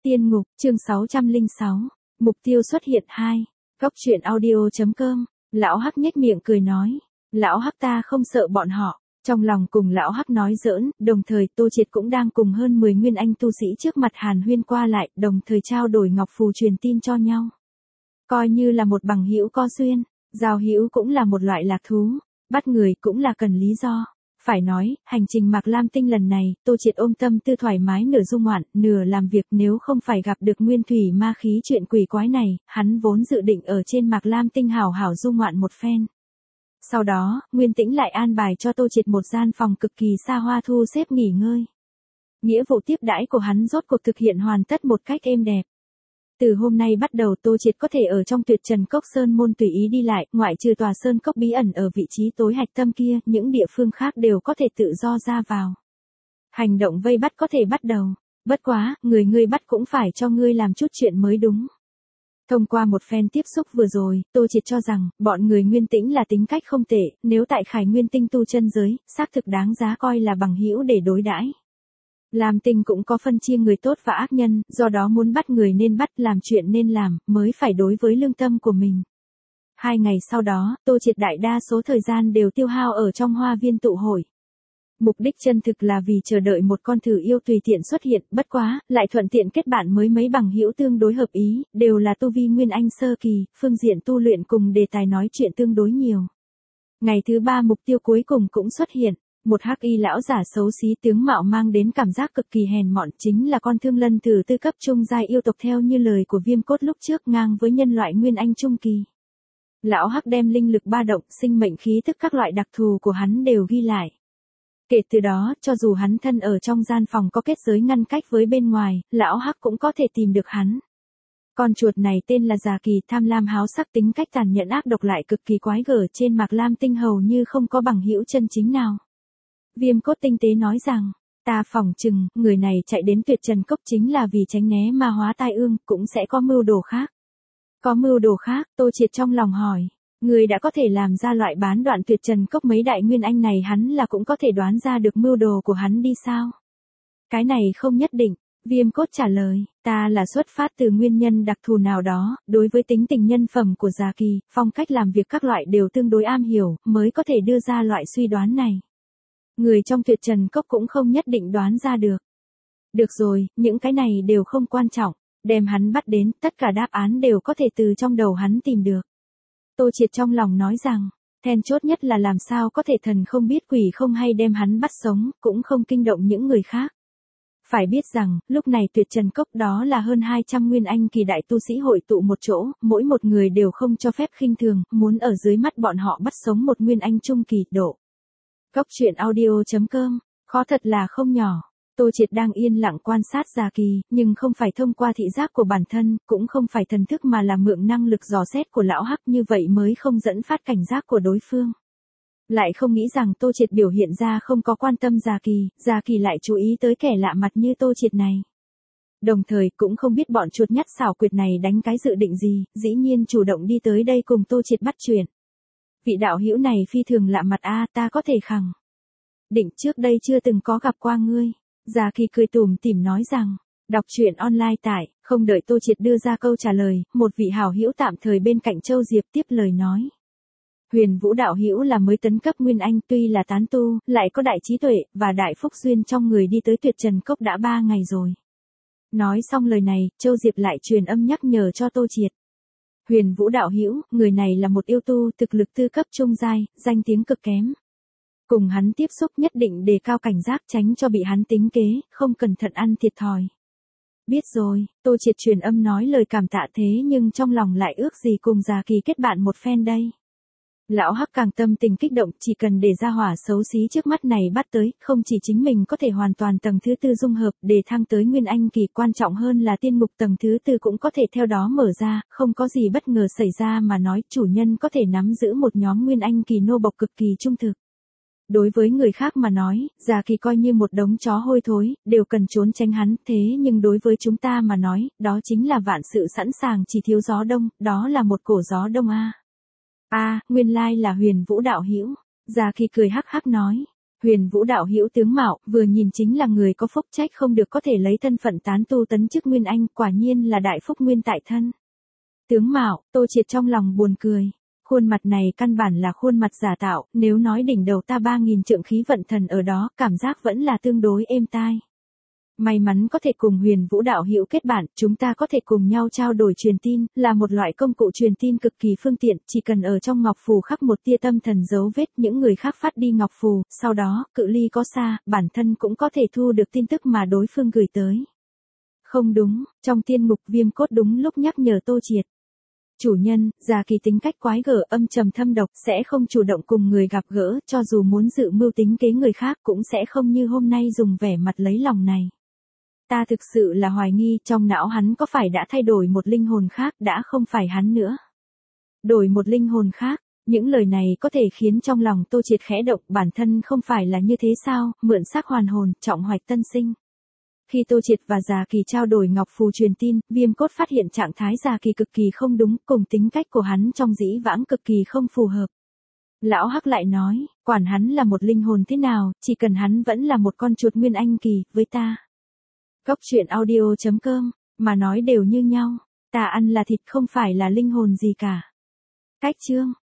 Tiên ngục, chương 606. Mục tiêu xuất hiện 2. Góc truyện audio.com. Lão Hắc nhếch miệng cười nói. Lão Hắc ta không sợ bọn họ. Trong lòng cùng Lão Hắc nói giỡn, đồng thời Tô Triệt cũng đang cùng hơn 10 nguyên anh tu sĩ trước mặt hàn huyên qua lại, đồng thời trao đổi ngọc phù truyền tin cho nhau. Coi như là một bằng hữu co duyên, giao hữu cũng là một loại lạc thú, bắt người cũng là cần lý do. Phải nói, hành trình Mạc Lam Tinh lần này, Tô Triệt ôm tâm tư thoải mái nửa du ngoạn, nửa làm việc, nếu không phải gặp được nguyên thủy ma khí chuyện quỷ quái này, hắn vốn dự định ở trên Mạc Lam Tinh hảo hảo du ngoạn một phen. Sau đó, Nguyên Tĩnh lại an bài cho Tô Triệt một gian phòng cực kỳ xa hoa thu xếp nghỉ ngơi. Nghĩa vụ tiếp đãi của hắn rốt cuộc thực hiện hoàn tất một cách êm đẹp. Từ hôm nay bắt đầu Tô Triệt có thể ở trong Tuyệt Trần Cốc Sơn môn tùy ý đi lại, ngoại trừ tòa sơn cốc bí ẩn ở vị trí tối hạch tâm kia, những địa phương khác đều có thể tự do ra vào. Hành động vây bắt có thể bắt đầu, bất quá, ngươi bắt cũng phải cho ngươi làm chút chuyện mới đúng. Thông qua một phen tiếp xúc vừa rồi, Tô Triệt cho rằng, bọn người Nguyên Tĩnh là tính cách không tệ, nếu tại Khải Nguyên Tinh tu chân giới, xác thực đáng giá coi là bằng hữu để đối đãi. Lam Tinh cũng có phân chia người tốt và ác nhân, do đó muốn bắt người nên bắt, làm chuyện nên làm, mới phải đối với lương tâm của mình. 2 ngày sau đó, Tô Triệt đại đa số thời gian đều tiêu hao ở trong hoa viên tụ hội. Mục đích chân thực là vì chờ đợi một con thử yêu tùy tiện xuất hiện, bất quá, lại thuận tiện kết bạn mới mấy bằng hữu tương đối hợp ý, đều là tu vi nguyên anh sơ kỳ, phương diện tu luyện cùng đề tài nói chuyện tương đối nhiều. Ngày thứ 3 mục tiêu cuối cùng cũng xuất hiện. Một hắc y lão giả xấu xí tướng mạo mang đến cảm giác cực kỳ hèn mọn, chính là con Thương Lân từ tư cấp trung giai yêu tộc theo như lời của Viêm Cốt lúc trước, ngang với nhân loại nguyên anh trung kỳ. Lão hắc đem linh lực ba động, sinh mệnh khí tức các loại đặc thù của hắn đều ghi lại. Kể từ đó, cho dù hắn thân ở trong gian phòng có kết giới ngăn cách với bên ngoài, lão hắc cũng có thể tìm được hắn. Con chuột này tên là Già Kỳ, tham lam háo sắc, tính cách tàn nhẫn ác độc lại cực kỳ quái gở, trên Mạc Lam Tinh hầu như không có bằng hữu chân chính nào. Viêm Cốt tinh tế nói rằng, ta phỏng chừng, người này chạy đến Tuyệt Trần Cốc chính là vì tránh né ma hóa tai ương, cũng sẽ có mưu đồ khác. Có mưu đồ khác, Tô Triệt trong lòng hỏi, người đã có thể làm ra loại bán đoạn Tuyệt Trần Cốc mấy đại nguyên anh này, hắn là cũng có thể đoán ra được mưu đồ của hắn đi sao? Cái này không nhất định, Viêm Cốt trả lời, ta là xuất phát từ nguyên nhân đặc thù nào đó, đối với tính tình nhân phẩm của Già Kỳ, phong cách làm việc các loại đều tương đối am hiểu, mới có thể đưa ra loại suy đoán này. Người trong Tuyệt Trần Cốc cũng không nhất định đoán ra được. Được rồi, những cái này đều không quan trọng, đem hắn bắt đến, tất cả đáp án đều có thể từ trong đầu hắn tìm được. Tô Triệt trong lòng nói rằng, then chốt nhất là làm sao có thể thần không biết quỷ không hay đem hắn bắt sống, cũng không kinh động những người khác. Phải biết rằng, lúc này Tuyệt Trần Cốc đó là hơn 200 nguyên anh kỳ đại tu sĩ hội tụ một chỗ, mỗi một người đều không cho phép khinh thường, muốn ở dưới mắt bọn họ bắt sống một nguyên anh trung kỳ độ. Góc truyện audio.com, khó thật là không nhỏ. Tô Triệt đang yên lặng quan sát Già Kỳ, nhưng không phải thông qua thị giác của bản thân, cũng không phải thần thức mà là mượn năng lực dò xét của lão hắc, như vậy mới không dẫn phát cảnh giác của đối phương. Lại không nghĩ rằng Tô Triệt biểu hiện ra không có quan tâm Già Kỳ lại chú ý tới kẻ lạ mặt như Tô Triệt này. Đồng thời cũng không biết bọn chuột nhắt xảo quyệt này đánh cái dự định gì, dĩ nhiên chủ động đi tới đây cùng Tô Triệt bắt chuyện. Vị đạo hữu này phi thường lạ mặt a, ta có thể khẳng định trước đây chưa từng có gặp qua ngươi. Già Kỳ cười tủm tỉm nói rằng, đọc truyện online tại, không đợi Tô Triệt đưa ra câu trả lời, một vị hảo hữu tạm thời bên cạnh Châu Diệp tiếp lời nói. Huyền Vũ đạo hữu là mới tấn cấp nguyên anh, tuy là tán tu, lại có đại trí tuệ, và đại phúc duyên trong người đi tới Tuyệt Trần Cốc đã 3 ngày rồi. Nói xong lời này, Châu Diệp lại truyền âm nhắc nhở cho Tô Triệt. Huyền Vũ đạo hữu, người này là một yêu tu, thực lực tư cấp trung giai, danh tiếng cực kém. Cùng hắn tiếp xúc nhất định đề cao cảnh giác, tránh cho bị hắn tính kế, không cẩn thận ăn thiệt thòi. Biết rồi, Tô Triệt truyền âm nói lời cảm tạ, thế nhưng trong lòng lại ước gì cùng Già Kỳ kết bạn một phen đây. Lão hắc càng tâm tình kích động, chỉ cần để ra hỏa xấu xí trước mắt này bắt tới, không chỉ chính mình có thể hoàn toàn tầng thứ 4 dung hợp để thăng tới nguyên anh kỳ, quan trọng hơn là tiên mục tầng thứ 4 cũng có thể theo đó mở ra, không có gì bất ngờ xảy ra mà nói, chủ nhân có thể nắm giữ một nhóm nguyên anh kỳ nô bộc cực kỳ trung thực. Đối với người khác mà nói, Già Kỳ coi như một đống chó hôi thối, đều cần trốn tránh hắn, thế nhưng đối với chúng ta mà nói, đó chính là vạn sự sẵn sàng, chỉ thiếu gió đông, đó là một cổ gió đông a. Nguyên lai là Huyền Vũ đạo hữu. Già Kỳ cười hắc hắc nói, Huyền Vũ đạo hữu tướng mạo, vừa nhìn chính là người có phúc, trách không được có thể lấy thân phận tán tu tấn chức Nguyên Anh, quả nhiên là đại phúc nguyên tại thân. Tướng mạo, Tô Triệt trong lòng buồn cười. Khuôn mặt này căn bản là khuôn mặt giả tạo, nếu nói đỉnh đầu ta 3.000 trượng khí vận thần ở đó, cảm giác vẫn là tương đối êm tai. May mắn có thể cùng Huyền Vũ đạo hữu kết bạn, chúng ta có thể cùng nhau trao đổi truyền tin, là một loại công cụ truyền tin cực kỳ phương tiện, chỉ cần ở trong ngọc phù khắc một tia tâm thần dấu vết, những người khác phát đi ngọc phù, sau đó, cự ly có xa, bản thân cũng có thể thu được tin tức mà đối phương gửi tới. Không đúng, trong tiên ngục Viêm Cốt đúng lúc nhắc nhở Tô Triệt. Chủ nhân, Già Kỳ tính cách quái gở âm trầm thâm độc, sẽ không chủ động cùng người gặp gỡ, cho dù muốn dự mưu tính kế người khác cũng sẽ không như hôm nay dùng vẻ mặt lấy lòng này. Ta thực sự là hoài nghi trong não hắn có phải đã thay đổi một linh hồn khác, đã không phải hắn nữa. Đổi một linh hồn khác, những lời này có thể khiến trong lòng Tô Triệt khẽ động, bản thân không phải là như thế sao, mượn xác hoàn hồn, trọng hoạch tân sinh. Khi Tô Triệt và Già Kỳ trao đổi ngọc phù truyền tin, Viêm Cốt phát hiện trạng thái Già Kỳ cực kỳ không đúng, cùng tính cách của hắn trong dĩ vãng cực kỳ không phù hợp. Lão Hắc lại nói, quản hắn là một linh hồn thế nào, chỉ cần hắn vẫn là một con chuột Nguyên Anh kỳ, với ta. Góc truyện audio.com, mà nói đều như nhau, ta ăn là thịt không phải là linh hồn gì cả. Cách chương